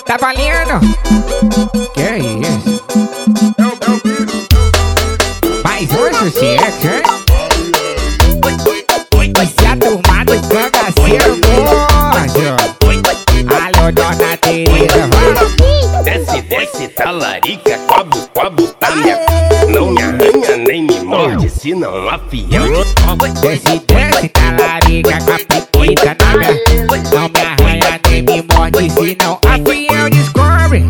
Tá valendo? Que é isso? Mais um sucesso, hein? Se a turma do cangaceiro morde. Alô, dona Tereza, vai. Desce, desce, talarica, com a butalha. Não me arranha nem me morde, senão a fiel descobre. Desce, desce, talarica, com a piquita na minha. Não me arranha nem me morde, senão a fiel descobre.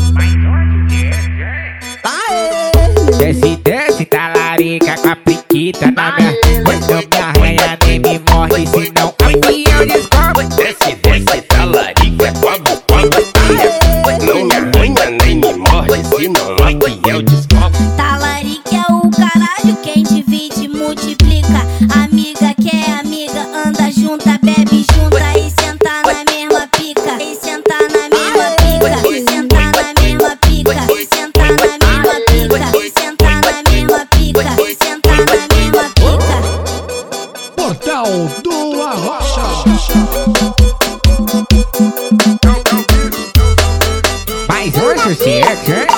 Desce, desce, talarica, com a piquita na minha. Não me arranha nem me morde, senão a fiel descobre. Desce, desce, talarica, com a butalha. Não me arranha nem me morde, senão a fiel descobre. Talarica é o caralho, quem divide multiplica. Amiga que é amiga, anda junta, bebe junta e senta na mesma pica. E senta na mesma pica, e senta na mesma pica, e senta na mesma pica, e senta na mesma pica, e senta na mesma pica. Portal do Arrocha. Mais um sucesso, hein?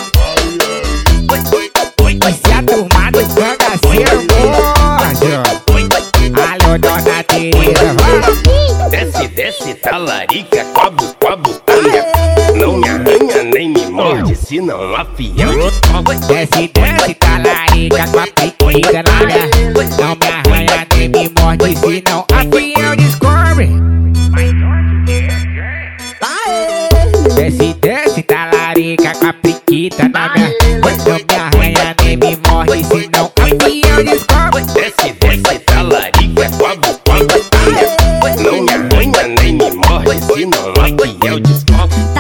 Se a turma do cangaceiro morde. Alô, dona Tereza, vai. Desce, desce, talarica, com a butalha. Não me arranha nem me morde, senão a fiel descobre. Desce, desce, talarica, com a piquita na minha. Não me arranha nem me morde, senão a fiel descobre. Desce, desce, talarica, com a piquita na minha. Não me arranha nem me morde, senão a fiel descobre. Desce, desce, talarica, com a butalha. Não me arranha nem me morde, senão a fiel descobre.